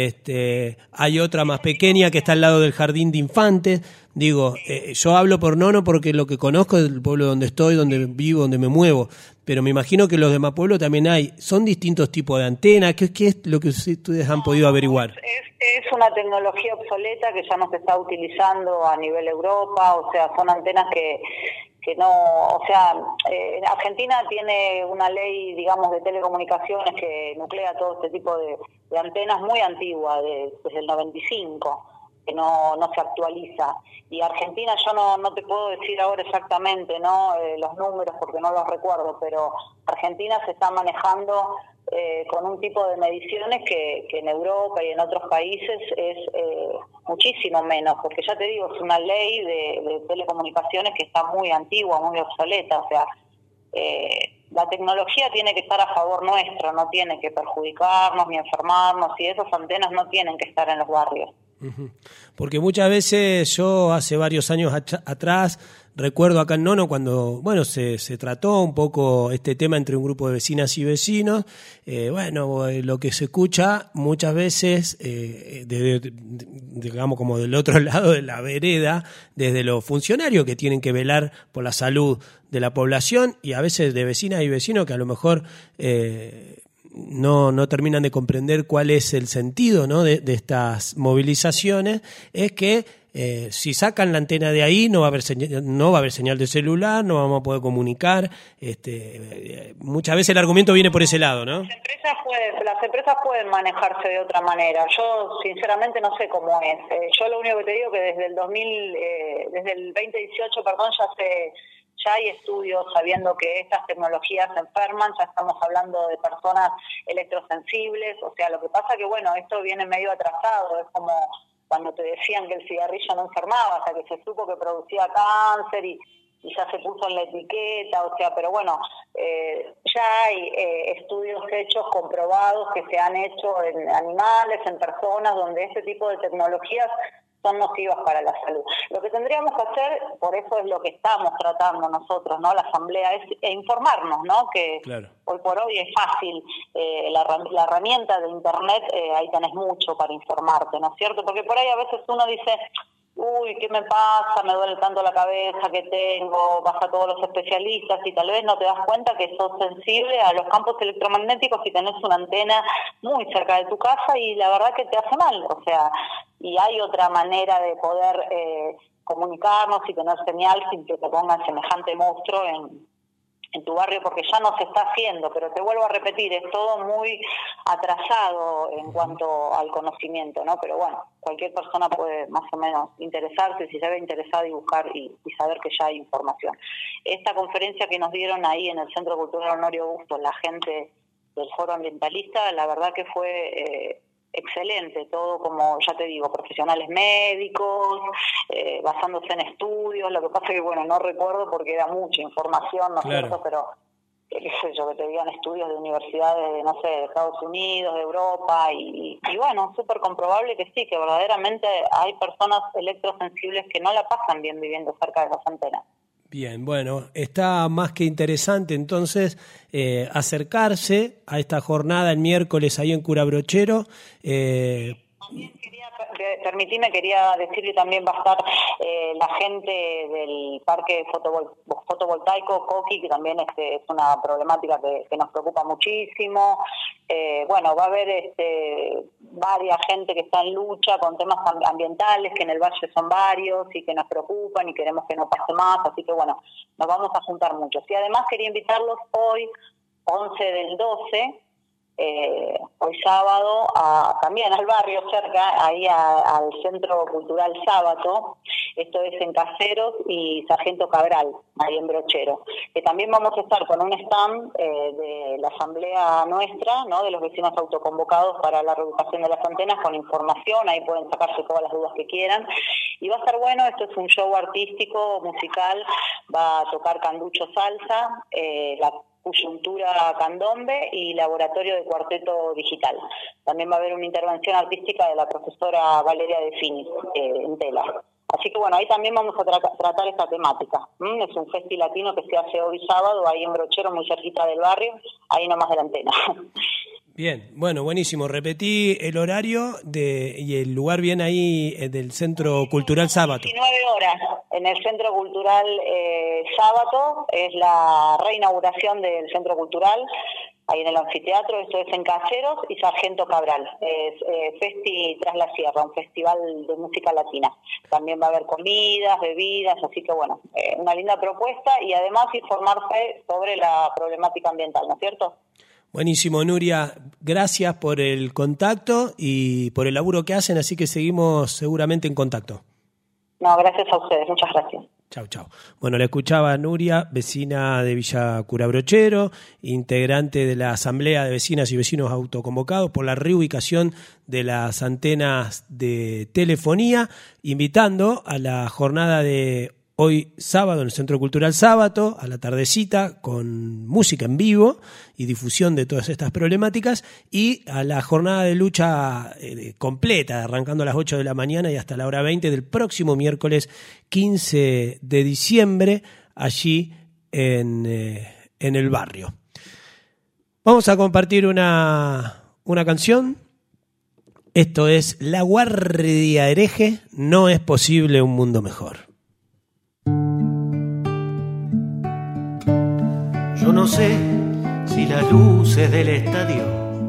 Hay otra más pequeña que está al lado del Jardín de Infantes. Digo, yo hablo por Nono porque lo que conozco es el pueblo donde estoy, donde vivo, donde me muevo, pero me imagino que en los demás pueblos también hay. ¿Son distintos tipos de antenas? ¿Qué es lo que ustedes han podido averiguar? Es una tecnología obsoleta que ya no se está utilizando a nivel Europa, o sea, son antenas que no, o sea, Argentina tiene una ley, digamos, de telecomunicaciones que nuclea todo este tipo de antenas muy antiguas, desde el 95, que no se actualiza. Y Argentina, yo no te puedo decir ahora exactamente, ¿no? Los números porque no los recuerdo, pero Argentina se está manejando con un tipo de mediciones que en Europa y en otros países es muchísimo menos, porque ya te digo, es una ley de telecomunicaciones que está muy antigua, muy obsoleta. O sea, la tecnología tiene que estar a favor nuestro, no tiene que perjudicarnos ni enfermarnos, y esas antenas no tienen que estar en los barrios. Porque muchas veces yo hace varios años atrás recuerdo acá en Nono cuando se trató un poco este tema entre un grupo de vecinas y vecinos, lo que se escucha muchas veces digamos como del otro lado de la vereda, desde los funcionarios que tienen que velar por la salud de la población, y a veces de vecinas y vecinos que a lo mejor no terminan de comprender cuál es el sentido, ¿no? de estas movilizaciones, es que si sacan la antena de ahí no va a haber señal de celular, no vamos a poder comunicar. Muchas veces el argumento viene por ese lado, ¿no? Las empresas pueden manejarse de otra manera. Yo sinceramente no sé cómo es. Yo lo único que te digo que desde el 2018, ya hay estudios sabiendo que estas tecnologías enferman, ya estamos hablando de personas electrosensibles. O sea, lo que pasa que esto viene medio atrasado, es como cuando te decían que el cigarrillo no enfermaba, hasta que se supo que producía cáncer y ya se puso en la etiqueta, o sea, pero ya hay estudios hechos, comprobados, que se han hecho en animales, en personas, donde este tipo de tecnologías son nocivas para la salud. Lo que tendríamos que hacer, por eso es lo que estamos tratando nosotros, ¿no? La asamblea, es informarnos, ¿no? Que claro, hoy por hoy es fácil, la herramienta de internet, ahí tenés mucho para informarte, ¿no es cierto? Porque por ahí a veces uno dice, uy, ¿qué me pasa? Me duele tanto la cabeza que tengo, vas a todos los especialistas y tal vez no te das cuenta que sos sensible a los campos electromagnéticos y tenés una antena muy cerca de tu casa y la verdad que te hace mal, o sea, y hay otra manera de poder comunicarnos y tener señal sin que te pongan semejante monstruo en tu barrio, porque ya no se está haciendo, pero te vuelvo a repetir, es todo muy atrasado en cuanto al conocimiento, ¿no? Pero cualquier persona puede más o menos interesarse, si se ve interesada, y buscar y saber que ya hay información. Esta conferencia que nos dieron ahí en el Centro Cultural Honorio Bustos, la gente del Foro Ambientalista, la verdad que fue excelente, todo como, ya te digo, profesionales médicos, basándose en estudios. Lo que pasa es que, no recuerdo porque era mucha información, ¿no es cierto? Pero, qué sé yo, que te digan estudios de universidades de, no sé, de Estados Unidos, de Europa, y súper comprobable que sí, que verdaderamente hay personas electrosensibles que no la pasan bien viviendo cerca de las antenas. Bien, está más que interesante entonces acercarse a esta jornada el miércoles ahí en Curabrochero. Quería decir que también va a estar la gente del parque fotovoltaico Coqui, que también es una problemática que nos preocupa muchísimo. Va a haber varias gente que está en lucha con temas ambientales, que en el valle son varios y que nos preocupan y queremos que no pase más, así que nos vamos a juntar muchos. Y además quería invitarlos hoy, 11 del 12, hoy sábado también al barrio cerca, ahí al Centro Cultural Sábato, esto es en Caseros y Sargento Cabral, ahí en Brochero, que también vamos a estar con un stand de la asamblea nuestra, ¿no?, de los vecinos autoconvocados para la reubicación de las antenas, con información, ahí pueden sacarse todas las dudas que quieran, y va a estar bueno. Esto es un show artístico, musical, va a tocar Canducho Salsa, la Coyuntura Candombe y Laboratorio de Cuarteto Digital. También va a haber una intervención artística de la profesora Valeria De Fini en tela. Así que bueno, ahí también vamos a tratar esta temática. Es un festi latino que se hace hoy sábado, ahí en Brochero, muy cerquita del barrio, ahí nomás de la antena. Bien, bueno, buenísimo. Repetí el horario y el lugar bien ahí del Centro Cultural Sábato. 19 horas en el Centro Cultural Sábato, es la reinauguración del Centro Cultural, ahí en el anfiteatro. Esto es en Caseros y Sargento Cabral. Es Festi Tras la Sierra, un festival de música latina. También va a haber comidas, bebidas, así que bueno, una linda propuesta y además informarse sobre la problemática ambiental, ¿no es cierto? Buenísimo, Nuria. Gracias por el contacto y por el laburo que hacen, así que seguimos seguramente en contacto. No, gracias a ustedes. Muchas gracias. Chau, chau. Bueno, la escuchaba Nuria, vecina de Villa Cura Brochero, integrante de la Asamblea de Vecinas y Vecinos Autoconvocados por la reubicación de las antenas de telefonía, invitando a la jornada de hoy sábado en el Centro Cultural Sábato, a la tardecita, con música en vivo y difusión de todas estas problemáticas, y a la jornada de lucha completa, arrancando a las 8 de la mañana y hasta la hora 20 del próximo miércoles 15 de diciembre, allí en el barrio. Vamos a compartir una canción. Esto es La Guardia Hereje, No es posible un mundo mejor. Yo no sé si las luces del estadio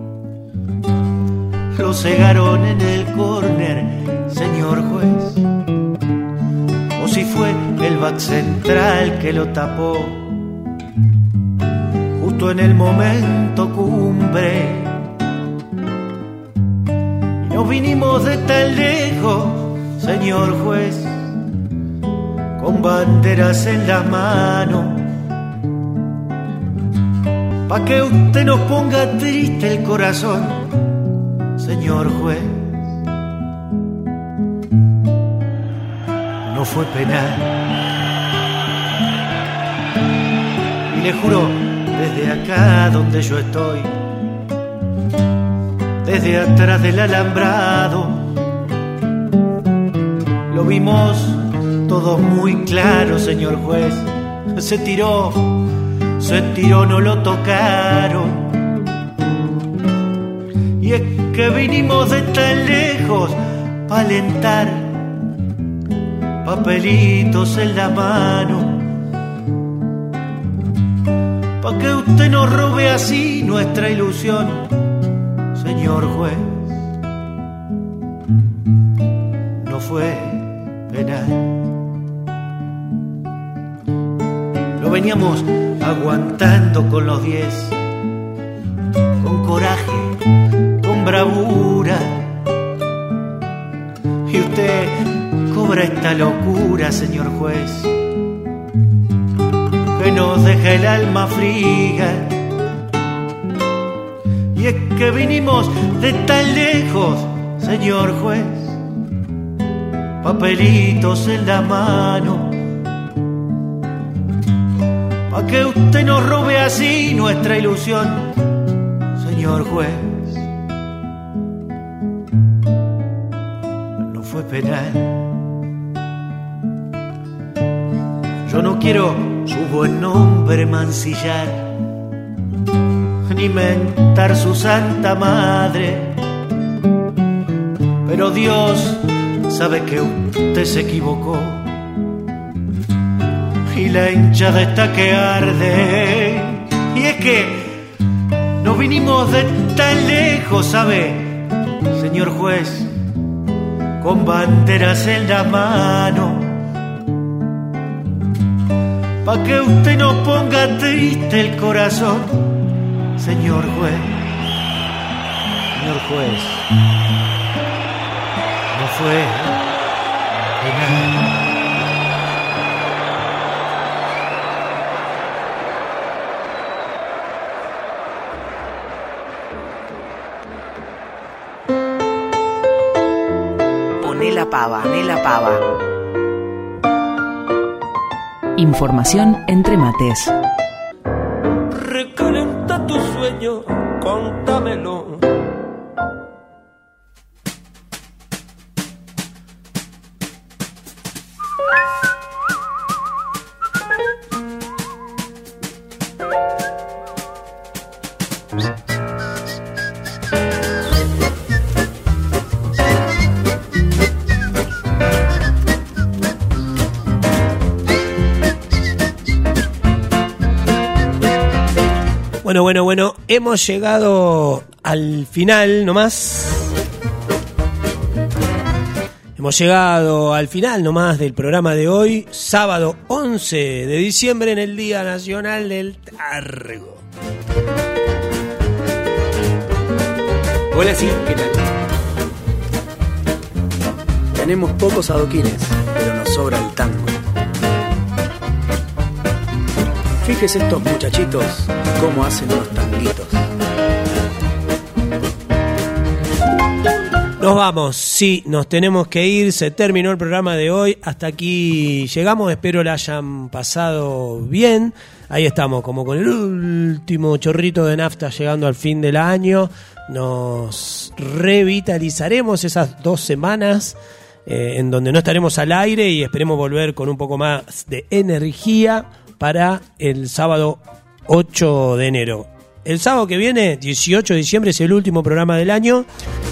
lo cegaron en el córner, señor juez, o si fue el back central que lo tapó justo en el momento cumbre. Y nos vinimos de tan lejos, señor juez, con banderas en las manos, pa' que usted nos ponga triste el corazón, señor juez. No fue penal. Y le juro, desde acá donde yo estoy, desde atrás del alambrado, lo vimos todos muy claro, señor juez. Se tiró, no lo tocaron. Y es que vinimos de tan lejos pa' alentar, papelitos en la mano, pa' que usted nos robe así nuestra ilusión, señor juez. No fue penal. Lo veníamos aguantando con los 10, con coraje, con bravura, y usted cobra esta locura, señor juez, que nos deja el alma fría. Y es que vinimos de tan lejos, señor juez, papelitos en la mano, pa' que usted nos robe así nuestra ilusión, señor juez. No fue penal. Yo no quiero su buen nombre mancillar, ni mentar su santa madre, pero Dios sabe que usted se equivocó y la hinchada está que arde. Y es que nos vinimos de tan lejos, ¿sabe, señor juez? Con banderas en la mano, pa' que usted nos ponga triste el corazón, señor juez. señor juez. No fue penal. Poné la pava, poné la pava. Información entre mates. Recalenta tu sueño, contámelo. Bueno, hemos llegado al final nomás. Hemos llegado al final nomás del programa de hoy, sábado 11 de diciembre, en el Día Nacional del Targo. Hola, sí, ¿qué tal? Tenemos pocos adoquines, pero nos sobra el tango. Fíjese estos muchachitos cómo hacen los tanguitos. Nos vamos, sí, nos tenemos que ir, se terminó el programa de hoy, hasta aquí llegamos, espero la hayan pasado bien. Ahí estamos, como con el último chorrito de nafta llegando al fin del año. Nos revitalizaremos esas 2 semanas en donde no estaremos al aire y esperemos volver con un poco más de energía para el sábado 8 de enero. El sábado que viene, 18 de diciembre, es el último programa del año.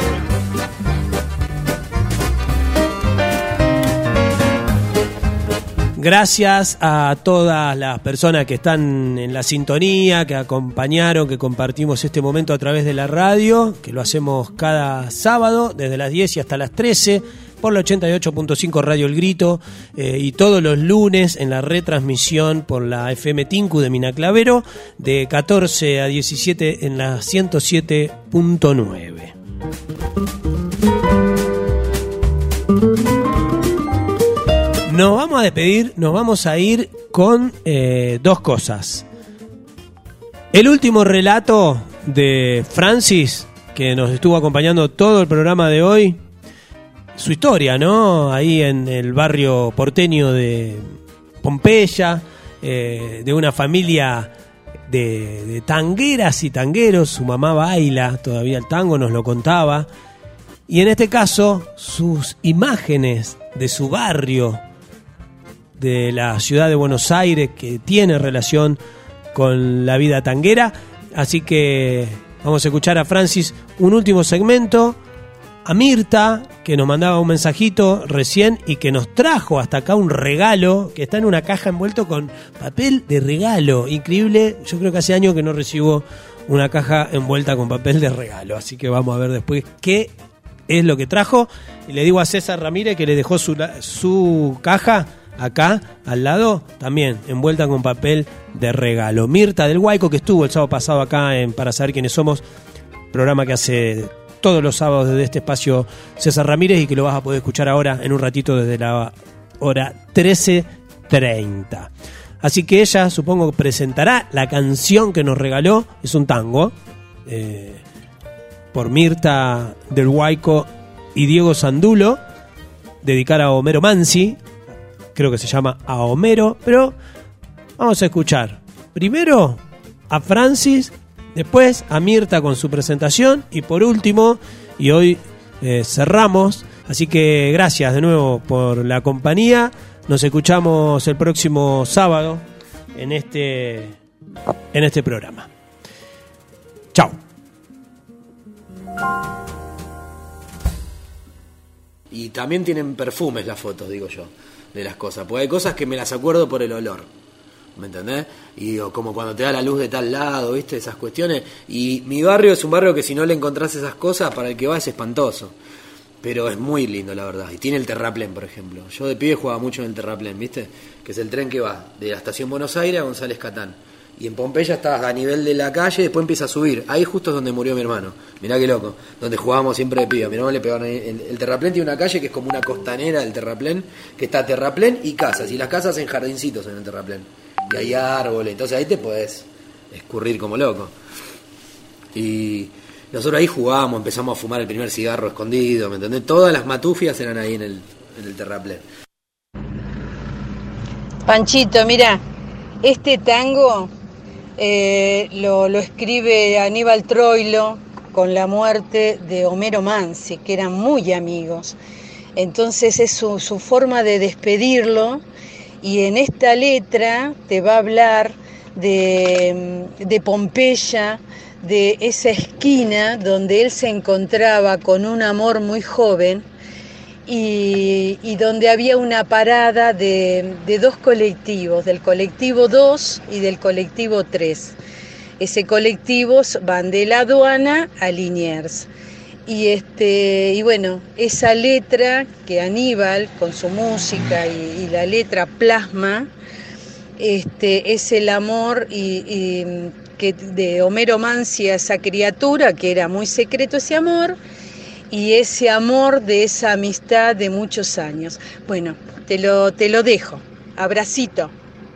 Gracias a todas las personas que están en la sintonía, que acompañaron, que compartimos este momento a través de la radio, que lo hacemos cada sábado desde las 10 y hasta las 13 por la 88.5 Radio El Grito, y todos los lunes en la retransmisión por la FM Tinku de Mina Clavero de 14 a 17 en la 107.9. Nos vamos a despedir, nos vamos a ir con 2 cosas. El último relato de Francis, que nos estuvo acompañando todo el programa de hoy, su historia, ¿no? Ahí en el barrio porteño de Pompeya, de una familia de tangueras y tangueros. Su mamá baila todavía el tango, nos lo contaba. Y en este caso, sus imágenes de su barrio, de la ciudad de Buenos Aires, que tiene relación con la vida tanguera. Así que vamos a escuchar a Francis un último segmento, a Mirta, que nos mandaba un mensajito recién y que nos trajo hasta acá un regalo que está en una caja envuelto con papel de regalo. Increíble, yo creo que hace años que no recibo una caja envuelta con papel de regalo, así que vamos a ver después qué es lo que trajo. Y le digo a César Ramírez que le dejó su caja acá al lado, también envuelta con papel de regalo. Mirta del Guayco, que estuvo el sábado pasado acá en Para Saber Quiénes Somos, programa que hace todos los sábados desde este espacio César Ramírez, y que lo vas a poder escuchar ahora en un ratito desde la hora 13:30. Así que ella, supongo, presentará la canción que nos regaló. Es un tango por Mirta del Guayco y Diego Sandulo, dedicada a Homero Mansi. Creo que se llama A Homero, pero vamos a escuchar primero a Francis, después a Mirta con su presentación, y por último, y hoy cerramos. Así que gracias de nuevo por la compañía. Nos escuchamos el próximo sábado en este programa. Chao. Y también tienen perfumes las fotos, digo yo, de las cosas. Porque hay cosas que me las acuerdo por el olor, ¿me entendés? Y o como cuando te da la luz de tal lado, ¿viste? Esas cuestiones. Y mi barrio es un barrio que si no le encontrás esas cosas, para el que va es espantoso. Pero es muy lindo, la verdad. Y tiene el terraplén, por ejemplo. Yo de pibe jugaba mucho en el terraplén, ¿viste? Que es el tren que va de la estación Buenos Aires a González Catán. y en Pompeya estás a nivel de la calle, después empieza a subir. Ahí justo es donde murió mi hermano. Mirá qué loco. Donde jugábamos siempre de piba. Mi hermano le pegaron ahí. El terraplén tiene una calle que es como una costanera del terraplén, que está terraplén y casas. Y las casas en jardincitos en el terraplén. Y hay árboles. Entonces ahí te podés escurrir como loco. Y nosotros ahí jugábamos, empezamos a fumar el primer cigarro escondido, ¿me entendés? Todas las matufias eran ahí en el terraplén. Panchito, mira, este tango lo escribe Aníbal Troilo con la muerte de Homero Mansi, que eran muy amigos. Entonces es su forma de despedirlo, y en esta letra te va a hablar de Pompeya, de esa esquina donde él se encontraba con un amor muy joven, y donde había una parada de dos colectivos, del colectivo 2 y del colectivo 3. Ese colectivo van de la aduana a Liniers. Y bueno, esa letra que Aníbal con su música y la letra plasma, es el amor que de Homero Mansi a esa criatura, que era muy secreto ese amor, y ese amor de esa amistad de muchos años. Bueno, te lo dejo. Abracito.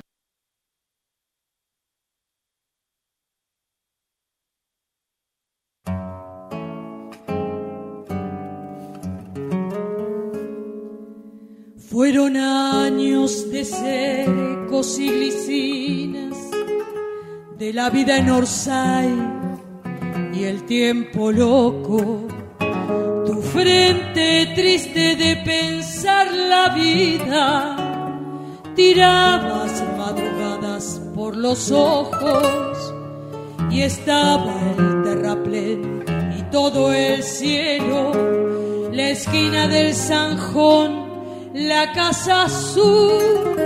Fueron años de secos y glicinas, de la vida en Orsay y el tiempo loco. Tu frente triste de pensar la vida, tirabas madrugadas por los ojos, y estaba el terraplén y todo el cielo, la esquina del Zanjón, la casa azul.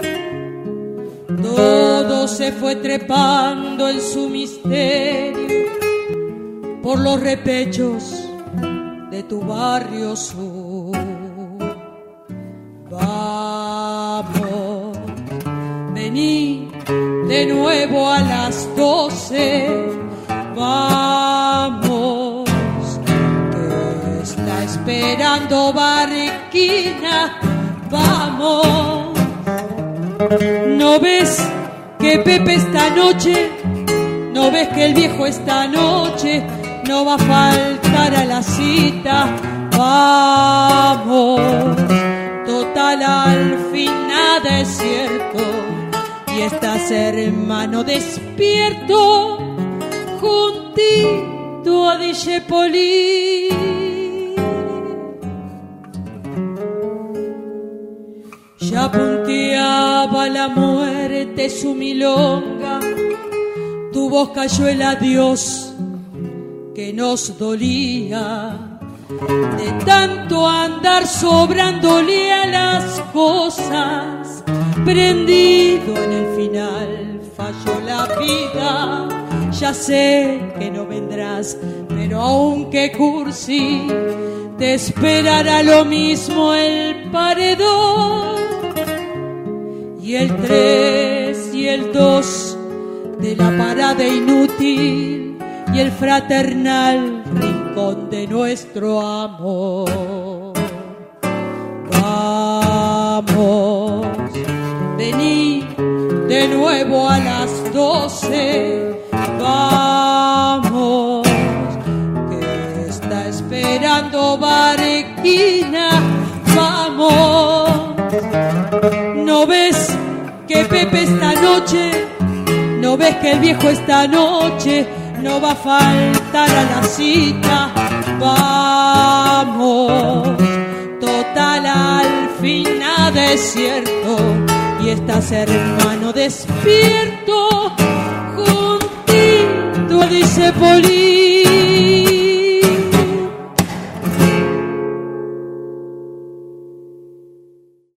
Todo se fue trepando en su misterio por los repechos de tu barrio sur. Vamos, vení de nuevo a las 12. Vamos, que está esperando Barquina. Vamos, ¿no ves que Pepe esta noche? ¿No ves que el viejo esta noche no va a faltar a la cita? Vamos, total al fin nada es cierto, y estás hermano despierto juntito a Dijepolí. Ya punteaba la muerte su milonga, tu voz cayó el adiós que nos dolía, de tanto andar sobrándole a las cosas, prendido en el final falló la vida. Ya sé que no vendrás, pero aunque cursi, te esperará lo mismo el paredón, y el 3 y el 2 de la parada inútil, y el fraternal rincón de nuestro amor. Vamos, vení de nuevo a las 12. Vamos, que está esperando Barquina. Vamos, ¿no ves que Pepe esta noche? ¿No ves que el viejo esta noche no va a faltar a la cita? Vamos, total al fin nada es cierto, y estás hermano despierto juntito a Dijepolí.